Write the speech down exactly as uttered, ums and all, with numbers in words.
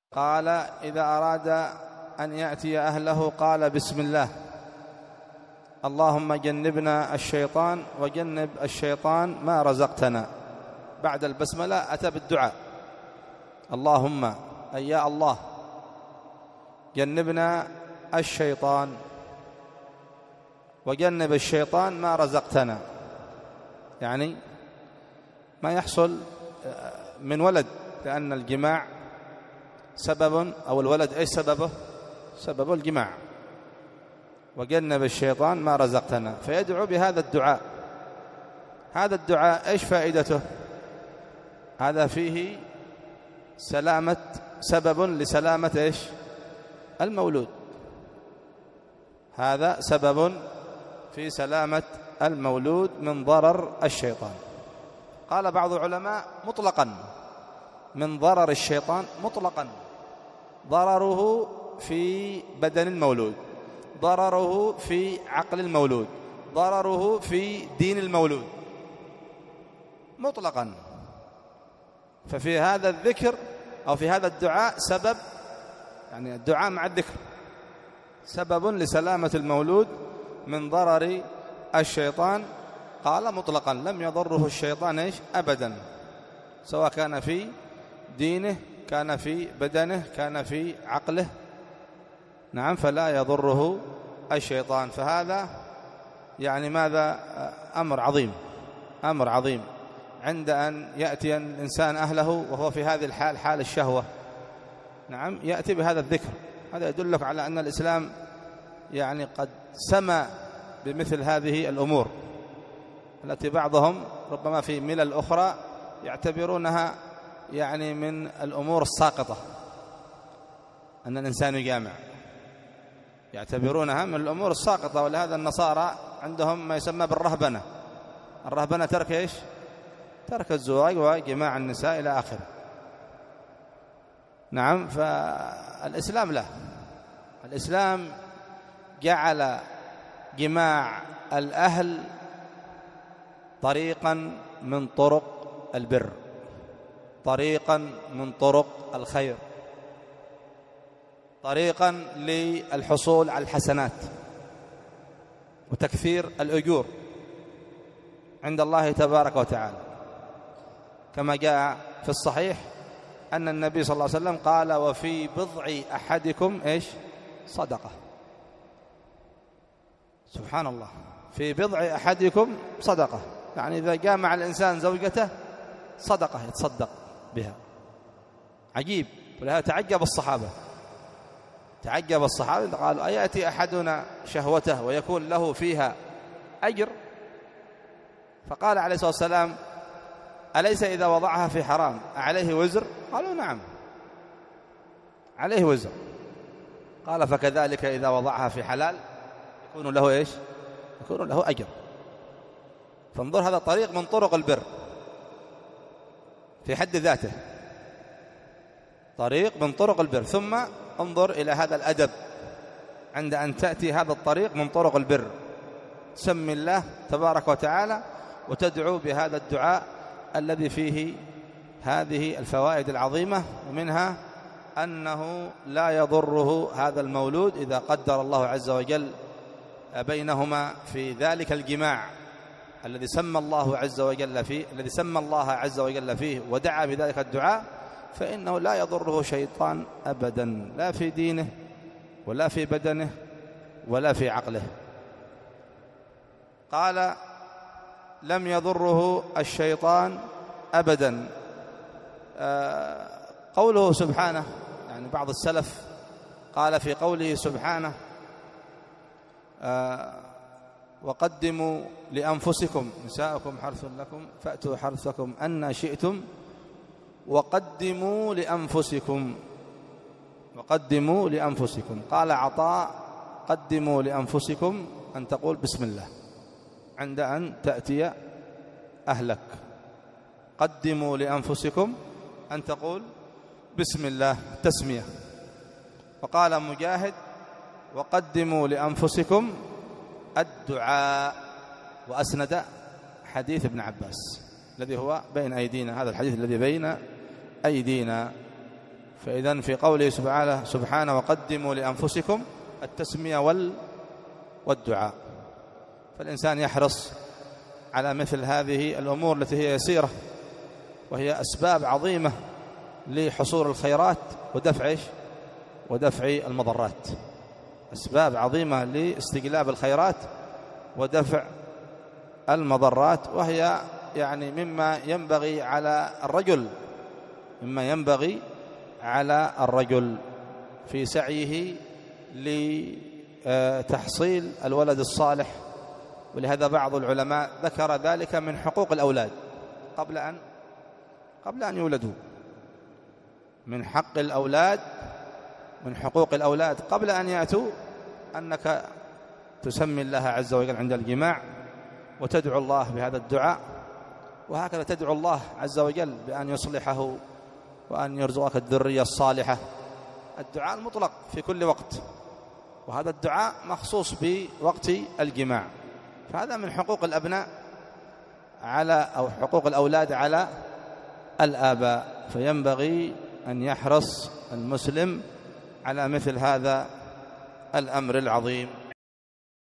قال: إذا أراد أن يأتي أهله قال: بسم الله، اللهم جنبنا الشيطان وجنب الشيطان ما رزقتنا. بعد البسملة أتى بالدعاء: اللهم أي يا الله جنبنا الشيطان وجنب الشيطان ما رزقتنا، يعني ما يحصل من ولد، لأن الجماع سبب، أو الولد إيش سببه؟ سبب الجماع. وجنب الشيطان ما رزقتنا، فيدعو بهذا الدعاء. هذا الدعاء إيش فائدته؟ هذا فيه سلامة، سبب لسلامة إيش؟ المولود. هذا سبب في سلامة المولود من ضرر الشيطان. قال بعض العلماء مطلقا من ضرر الشيطان مطلقا، ضرره في بدن المولود، ضرره في عقل المولود، ضرره في دين المولود، مطلقا. ففي هذا الذكر أو في هذا الدعاء سبب، يعني الدعاء مع الذكر سبب لسلامة المولود من ضرر الشيطان. قال مطلقا لم يضره الشيطان إيش أبدا، سواء كان في دينه، كان في بدنه، كان في عقله، نعم، فلا يضره الشيطان. فهذا يعني ماذا؟ أمر عظيم، أمر عظيم عند أن يأتي الإنسان أهله وهو في هذه الحال، حال الشهوة، نعم، يأتي بهذا الذكر. هذا يدلك على أن الإسلام يعني قد سمى بمثل هذه الأمور التي بعضهم ربما في ملل أخرى يعتبرونها يعني من الأمور الساقطة، أن الإنسان يجامع، يعتبرونها من الأمور الساقطة. ولهذا النصارى عندهم ما يسمى بالرهبنة. الرهبنة ترك إيش؟ ترك الزواج وجماع النساء إلى آخره، نعم. فالإسلام لا، الإسلام جعل جماع الأهل طريقا من طرق البر، طريقا من طرق الخير، طريقا للحصول على الحسنات وتكثير الأجور عند الله تبارك وتعالى، كما جاء في الصحيح أن النبي صلى الله عليه وسلم قال: وفي بضع أحدكم إيش؟ صدقة. سبحان الله، في بضع أحدكم صدقة، يعني إذا جامع الإنسان زوجته صدقة يتصدق بها. عجيب. ولهذا تعجب الصحابة، تعجب الصحابة قالوا: أيأتي أحدنا شهوته ويكون له فيها أجر؟ فقال عليه الصلاة والسلام: أليس إذا وضعها في حرام عليه وزر؟ قالوا: نعم عليه وزر. قال: فكذلك إذا وضعها في حلال يكون له إيش؟ يكون له أجر. فانظر، هذا طريق من طرق البر في حد ذاته، طريق من طرق البر. ثم انظر إلى هذا الأدب عند أن تأتي هذا الطريق من طرق البر، سم الله تبارك وتعالى وتدعو بهذا الدعاء الذي فيه هذه الفوائد العظيمة. ومنها أنه لا يضره هذا المولود إذا قدر الله عز وجل بينهما في ذلك الجماع الذي سمى الله عز وجل فيه، الذي سمى الله عز وجل فيه ودعا بذلك الدعاء، فإنه لا يضره شيطان أبدا، لا في دينه ولا في بدنه ولا في عقله. قال: لم يضره الشيطان أبدا. آه قوله سبحانه، يعني بعض السلف قال في قوله سبحانه: آه وقدموا لأنفسكم، نساؤكم حرث لكم فأتوا حرثكم أن شئتم وقدموا لأنفسكم، وقدموا لأنفسكم. قال عطاء: قدموا لأنفسكم أن تقول بسم الله عند أن تأتي أهلك، قدموا لأنفسكم أن تقول بسم الله، تسمية. وقال مجاهد: وقدموا لأنفسكم الدعاء، وأسند حديث ابن عباس الذي هو بين أيدينا، هذا الحديث الذي بين أيدينا. فإذن في قوله سبحانه سبحانه وقدموا لأنفسكم التسمية وال والدعاء. فالإنسان يحرص على مثل هذه الأمور التي هي يسيرة وهي أسباب عظيمة لحصول الخيرات ودفع إيش؟ ودفع المضرات. أسباب عظيمة لاستجلاب الخيرات ودفع المضرات، وهي يعني مما ينبغي على الرجل مما ينبغي على الرجل في سعيه لتحصيل الولد الصالح. ولهذا بعض العلماء ذكر ذلك من حقوق الأولاد قبل أن قبل أن يولدوا، من حق الأولاد من حقوق الأولاد قبل أن يأتوا أنك تسمي الله عز وجل عند الجماع وتدعو الله بهذا الدعاء، وهكذا تدعو الله عز وجل بأن يصلحه وأن يرزقك الذرية الصالحة. الدعاء المطلق في كل وقت، وهذا الدعاء مخصوص بوقت الجماع. فهذا من حقوق الأبناء على أو حقوق الأولاد على الآباء، فينبغي أن يحرص المسلم على مثل هذا الأمر العظيم.